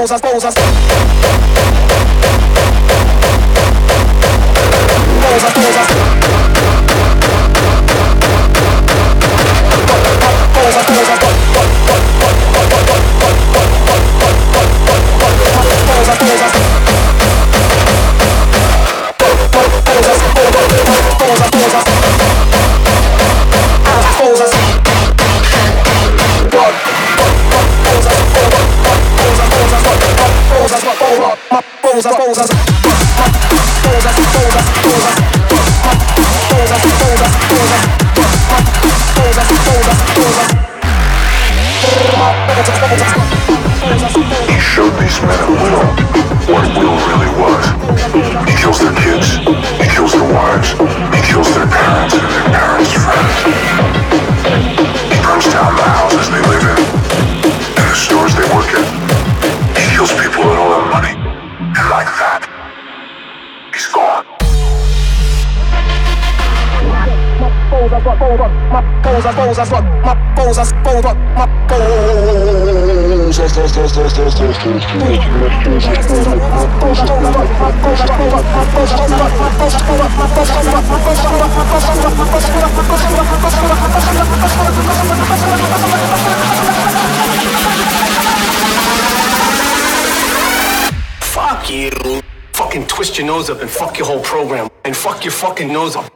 He showed these men at will what will really was. He kills their kids, he kills their wives, he kills their parents and their parents' friends. He burns down the houses they live in and the stores they work in. He kills people that owe him money, and like that, he's gone. Fuck you. Fucking twist your nose up and fuck your whole program. And fuck your fucking nose up.